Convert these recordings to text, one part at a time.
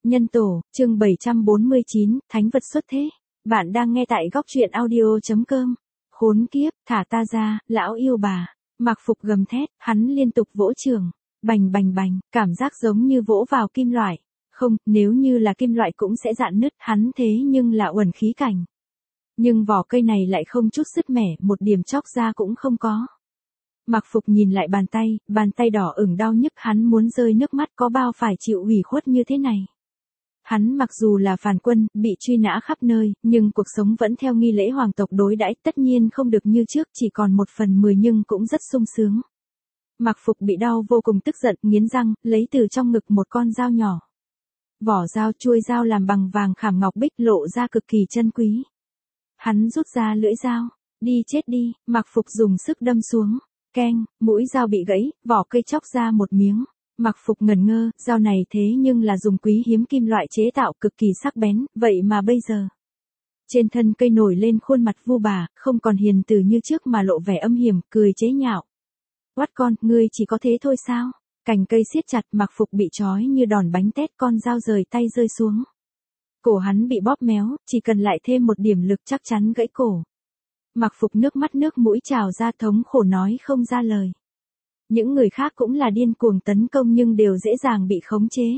Nhân tổ, chương 749, Thánh vật xuất thế. Bạn đang nghe tại góc truyện audio.com. Khốn kiếp, thả ta ra, lão yêu bà. Mặc Phục gầm thét, hắn liên tục vỗ trường. Bành bành bành, cảm giác giống như vỗ vào kim loại. Không, nếu như là kim loại cũng sẽ rạn nứt, hắn thế nhưng là uẩn khí cảnh. Nhưng vỏ cây này lại không chút sứt mẻ, một điểm chóc ra cũng không có. Mặc Phục nhìn lại bàn tay đỏ ửng đau nhức, hắn muốn rơi nước mắt, có bao phải chịu ủy khuất như thế này. Hắn mặc dù là phản quân, bị truy nã khắp nơi, nhưng cuộc sống vẫn theo nghi lễ hoàng tộc đối đãi, tất nhiên không được như trước, chỉ còn 1/10 nhưng cũng rất sung sướng. Mặc Phục bị đau vô cùng tức giận, nghiến răng, lấy từ trong ngực một con dao nhỏ. Vỏ dao, chuôi dao làm bằng vàng khảm ngọc bích, lộ ra cực kỳ chân quý. Hắn rút ra lưỡi dao, đi chết đi, Mặc Phục dùng sức đâm xuống. Keng, mũi dao bị gãy, vỏ cây chóc ra một miếng. Mặc Phục ngẩn ngơ, dao này thế nhưng là dùng quý hiếm kim loại chế tạo, cực kỳ sắc bén, vậy mà bây giờ. Trên thân cây nổi lên khuôn mặt Vu Bà, không còn hiền từ như trước mà lộ vẻ âm hiểm, cười chế nhạo. Oát con, ngươi chỉ có thế thôi sao? Cành cây siết chặt, Mặc Phục bị trói như đòn bánh tét, con dao rời tay rơi xuống. Cổ hắn bị bóp méo, chỉ cần lại thêm một điểm lực chắc chắn gãy cổ. Mặc Phục nước mắt nước mũi trào ra, thống khổ nói không ra lời. Những người khác cũng là điên cuồng tấn công nhưng đều dễ dàng bị khống chế.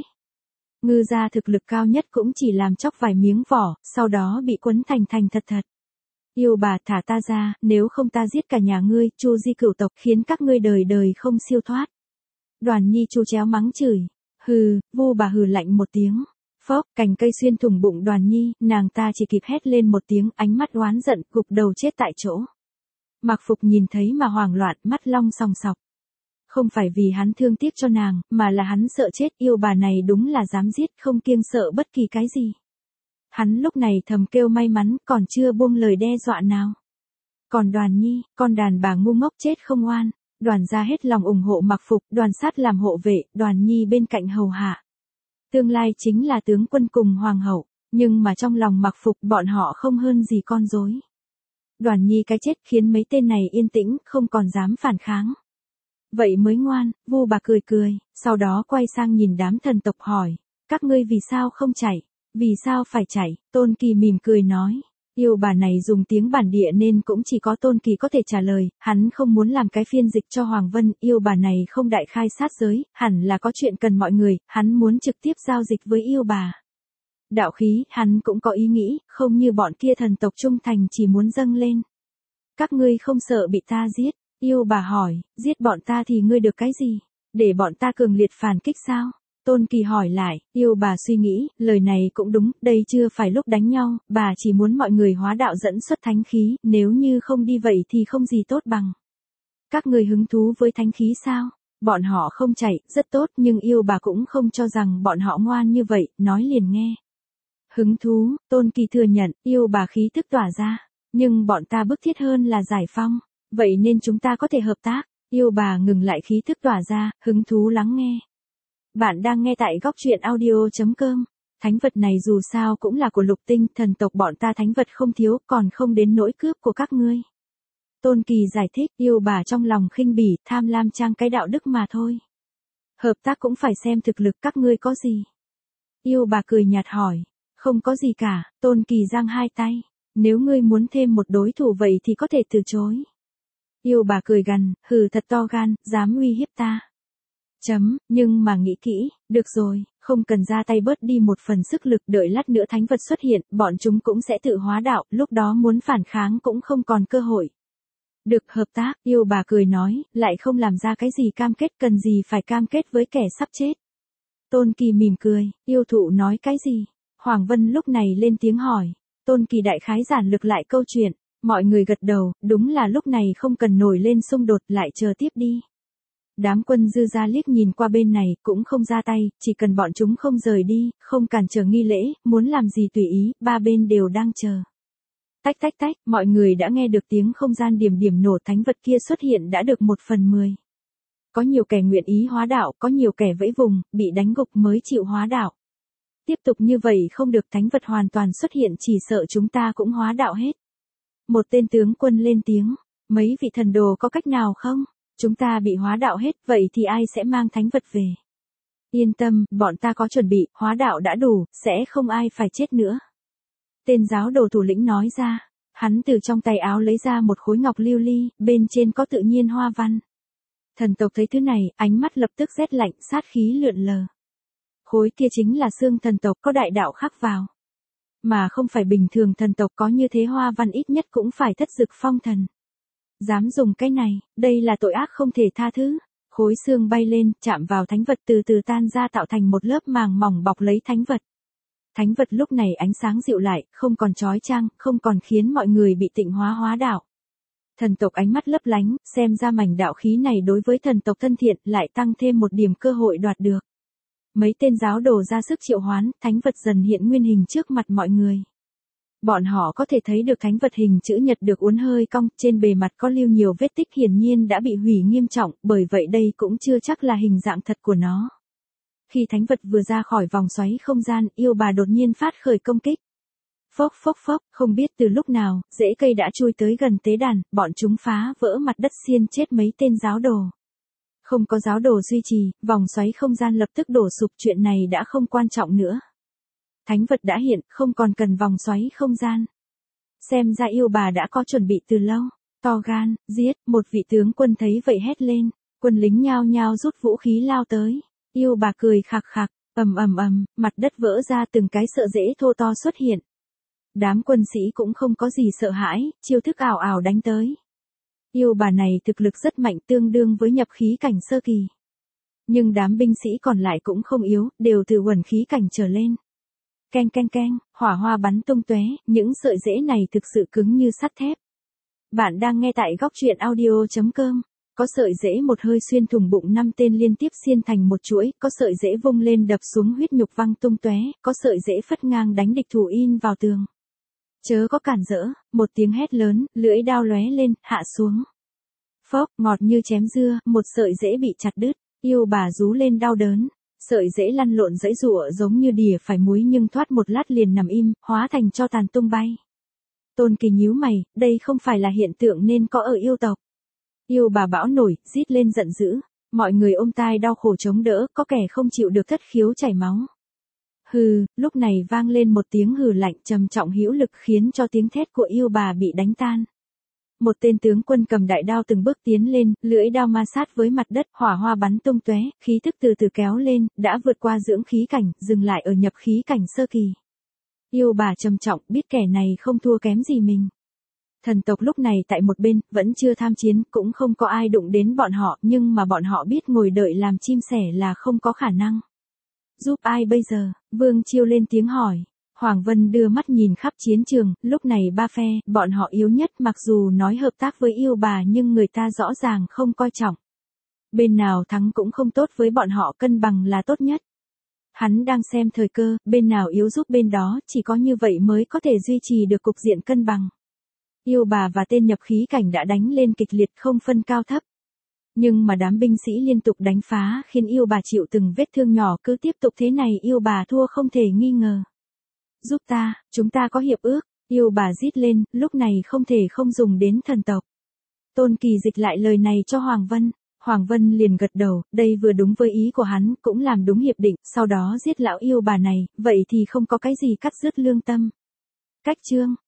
Ngư gia thực lực cao nhất cũng chỉ làm chóc vài miếng vỏ, sau đó bị quấn thành thật. Yêu bà, thả ta ra, nếu không ta giết cả nhà ngươi, Chu di cửu tộc, khiến các ngươi đời đời không siêu thoát. Đoàn Nhi chu chéo mắng chửi. Hừ, Vu Bà hừ lạnh một tiếng. Phốc, cành cây xuyên thủng bụng Đoàn Nhi, nàng ta chỉ kịp hét lên một tiếng, ánh mắt oán giận, gục đầu chết tại chỗ. Mặc Phục nhìn thấy mà hoảng loạn, mắt long sòng sọc. Không phải vì hắn thương tiếc cho nàng, mà là hắn sợ chết, yêu bà này đúng là dám giết, không kiêng sợ bất kỳ cái gì. Hắn lúc này thầm kêu may mắn, còn chưa buông lời đe dọa nào. Còn Đoàn Nhi, con đàn bà ngu ngốc chết không oan. Đoàn gia hết lòng ủng hộ Mặc Phục, Đoàn sát làm hộ vệ, Đoàn Nhi bên cạnh hầu hạ. Tương lai chính là tướng quân cùng hoàng hậu, nhưng mà trong lòng Mặc Phục bọn họ không hơn gì con rối. Đoàn Nhi cái chết khiến mấy tên này yên tĩnh, không còn dám phản kháng. Vậy mới ngoan, Vu Bà cười, sau đó quay sang nhìn đám thần tộc hỏi, các ngươi vì sao không chạy, vì sao phải chạy, Tôn Kỳ mỉm cười nói. Yêu bà này dùng tiếng bản địa nên cũng chỉ có Tôn Kỳ có thể trả lời, hắn không muốn làm cái phiên dịch cho Hoàng Vân, yêu bà này không đại khai sát giới, hẳn là có chuyện cần mọi người, hắn muốn trực tiếp giao dịch với yêu bà. Đạo khí, hắn cũng có ý nghĩ, không như bọn kia thần tộc trung thành chỉ muốn dâng lên. Các ngươi không sợ bị ta giết, yêu bà hỏi, giết bọn ta thì ngươi được cái gì? Để bọn ta cường liệt phản kích sao? Tôn Kỳ hỏi lại, yêu bà suy nghĩ, lời này cũng đúng, đây chưa phải lúc đánh nhau, bà chỉ muốn mọi người hóa đạo dẫn xuất thánh khí, nếu như không đi vậy thì không gì tốt bằng. Các người hứng thú với thánh khí sao? Bọn họ không chạy, rất tốt, nhưng yêu bà cũng không cho rằng bọn họ ngoan như vậy, nói liền nghe. Hứng thú, Tôn Kỳ thừa nhận, yêu bà khí thức tỏa ra, nhưng bọn ta bức thiết hơn là giải phong, vậy nên chúng ta có thể hợp tác. Yêu bà ngừng lại khí thức tỏa ra, hứng thú lắng nghe. Bạn đang nghe tại góc truyện audio.com. Thánh vật này dù sao cũng là của Lục Tinh, thần tộc bọn ta thánh vật không thiếu, còn không đến nỗi cướp của các ngươi. Tôn Kỳ giải thích, yêu bà trong lòng khinh bỉ, tham lam trang cái đạo đức mà thôi. Hợp tác cũng phải xem thực lực các ngươi có gì. Yêu bà cười nhạt hỏi, không có gì cả, Tôn Kỳ giang hai tay, nếu ngươi muốn thêm một đối thủ vậy thì có thể từ chối. Yêu bà cười gằn, hừ thật to gan, dám uy hiếp ta. Nhưng mà nghĩ kỹ, được rồi, không cần ra tay bớt đi một phần sức lực, đợi lát nữa thánh vật xuất hiện, bọn chúng cũng sẽ tự hóa đạo, lúc đó muốn phản kháng cũng không còn cơ hội. Được, hợp tác, yêu bà cười nói, lại không làm ra cái gì cam kết, cần gì phải cam kết với kẻ sắp chết. Tôn Kỳ mỉm cười, yêu thụ nói cái gì? Hoàng Vân lúc này lên tiếng hỏi. Tôn Kỳ đại khái giản lược lại câu chuyện, mọi người gật đầu, đúng là lúc này không cần nổi lên xung đột, lại chờ tiếp đi. Đám quân dư ra liếc nhìn qua bên này, cũng không ra tay, chỉ cần bọn chúng không rời đi, không cản trở nghi lễ, muốn làm gì tùy ý, ba bên đều đang chờ. Tách, mọi người đã nghe được tiếng không gian điểm nổ, thánh vật kia xuất hiện đã được 1/10. Có nhiều kẻ nguyện ý hóa đạo, có nhiều kẻ vẫy vùng, bị đánh gục mới chịu hóa đạo. Tiếp tục như vậy không được, thánh vật hoàn toàn xuất hiện chỉ sợ chúng ta cũng hóa đạo hết. Một tên tướng quân lên tiếng, mấy vị thần đồ có cách nào không? Chúng ta bị hóa đạo hết, vậy thì ai sẽ mang thánh vật về? Yên tâm, bọn ta có chuẩn bị, hóa đạo đã đủ, sẽ không ai phải chết nữa. Tên giáo đồ thủ lĩnh nói ra. Hắn từ trong tay áo lấy ra một khối ngọc lưu ly, bên trên có tự nhiên hoa văn. Thần tộc thấy thứ này, ánh mắt lập tức rét lạnh, sát khí lượn lờ. Khối kia chính là xương thần tộc có đại đạo khắc vào. Mà không phải bình thường thần tộc có như thế hoa văn ít nhất cũng phải thất dực phong thần. Dám dùng cái này, đây là tội ác không thể tha thứ. Khối xương bay lên, chạm vào thánh vật từ từ tan ra tạo thành một lớp màng mỏng bọc lấy thánh vật. Thánh vật lúc này ánh sáng dịu lại, không còn chói chang, không còn khiến mọi người bị tịnh hóa đạo. Thần tộc ánh mắt lấp lánh, xem ra mảnh đạo khí này đối với thần tộc thân thiện lại tăng thêm một điểm cơ hội đoạt được. Mấy tên giáo đồ ra sức triệu hoán, thánh vật dần hiện nguyên hình trước mặt mọi người. Bọn họ có thể thấy được thánh vật hình chữ nhật được uốn hơi cong, trên bề mặt có lưu nhiều vết tích hiển nhiên đã bị hủy nghiêm trọng, bởi vậy đây cũng chưa chắc là hình dạng thật của nó. Khi thánh vật vừa ra khỏi vòng xoáy không gian, yêu bà đột nhiên phát khởi công kích. Phốc phốc phốc, không biết từ lúc nào, rễ cây đã chui tới gần tế đàn, bọn chúng phá vỡ mặt đất xiên chết mấy tên giáo đồ. Không có giáo đồ duy trì, vòng xoáy không gian lập tức đổ sụp, chuyện này đã không quan trọng nữa. Thánh vật đã hiện, không còn cần vòng xoáy không gian. Xem ra yêu bà đã có chuẩn bị từ lâu. To gan, giết, một vị tướng quân thấy vậy hét lên. Quân lính nhao nhao rút vũ khí lao tới. Yêu bà cười khạc khạc, ầm, mặt đất vỡ ra từng cái sợi rễ thô to xuất hiện. Đám quân sĩ cũng không có gì sợ hãi, chiêu thức ảo ảo đánh tới. Yêu bà này thực lực rất mạnh, tương đương với nhập khí cảnh sơ kỳ. Nhưng đám binh sĩ còn lại cũng không yếu, đều từ uẩn khí cảnh trở lên. Keng keng keng, hỏa hoa bắn tung tóe, những sợi rễ này thực sự cứng như sắt thép. Bạn đang nghe tại góc truyện audio.com. Có sợi rễ một hơi xuyên thủng bụng 5 tên liên tiếp xiên thành một chuỗi, có sợi rễ vung lên đập xuống huyết nhục văng tung tóe, có sợi rễ phất ngang đánh địch thủ in vào tường. Chớ có cản rỡ, một tiếng hét lớn, lưỡi đao lóe lên, hạ xuống. Phốc, ngọt như chém dưa, một sợi rễ bị chặt đứt, yêu bà rú lên đau đớn. Sợi rễ lăn lộn giãy giụa giống như đỉa phải muối nhưng thoát một lát liền nằm im, hóa thành tro tàn tung bay. Tôn Kỳ nhíu mày, đây không phải là hiện tượng nên có ở yêu tộc. Yêu bà bão nổi, rít lên giận dữ. Mọi người ôm tai đau khổ chống đỡ, có kẻ không chịu được thất khiếu chảy máu. Hừ, lúc này vang lên một tiếng hừ lạnh trầm trọng hữu lực khiến cho tiếng thét của yêu bà bị đánh tan. Một tên tướng quân cầm đại đao từng bước tiến lên, lưỡi đao ma sát với mặt đất, hỏa hoa bắn tung tóe, khí tức từ từ kéo lên, đã vượt qua dưỡng khí cảnh, dừng lại ở nhập khí cảnh sơ kỳ. Yêu bà trầm trọng, biết kẻ này không thua kém gì mình. Thần tộc lúc này tại một bên, vẫn chưa tham chiến, cũng không có ai đụng đến bọn họ, nhưng mà bọn họ biết ngồi đợi làm chim sẻ là không có khả năng. Giúp ai bây giờ? Vương Chiêu lên tiếng hỏi. Hoàng Vân đưa mắt nhìn khắp chiến trường, lúc này ba phe, bọn họ yếu nhất mặc dù nói hợp tác với yêu bà nhưng người ta rõ ràng không coi trọng. Bên nào thắng cũng không tốt với bọn họ, cân bằng là tốt nhất. Hắn đang xem thời cơ, bên nào yếu giúp bên đó, chỉ có như vậy mới có thể duy trì được cục diện cân bằng. Yêu bà và tên nhập khí cảnh đã đánh lên kịch liệt không phân cao thấp. Nhưng mà đám binh sĩ liên tục đánh phá khiến yêu bà chịu từng vết thương nhỏ, cứ tiếp tục thế này yêu bà thua không thể nghi ngờ. Giúp ta, chúng ta có hiệp ước, yêu bà rít lên, lúc này không thể không dùng đến thần tộc. Tôn Kỳ dịch lại lời này cho Hoàng Vân. Hoàng Vân liền gật đầu, đây vừa đúng với ý của hắn, cũng làm đúng hiệp định, sau đó giết lão yêu bà này, vậy thì không có cái gì cắt dứt lương tâm. Cách chương.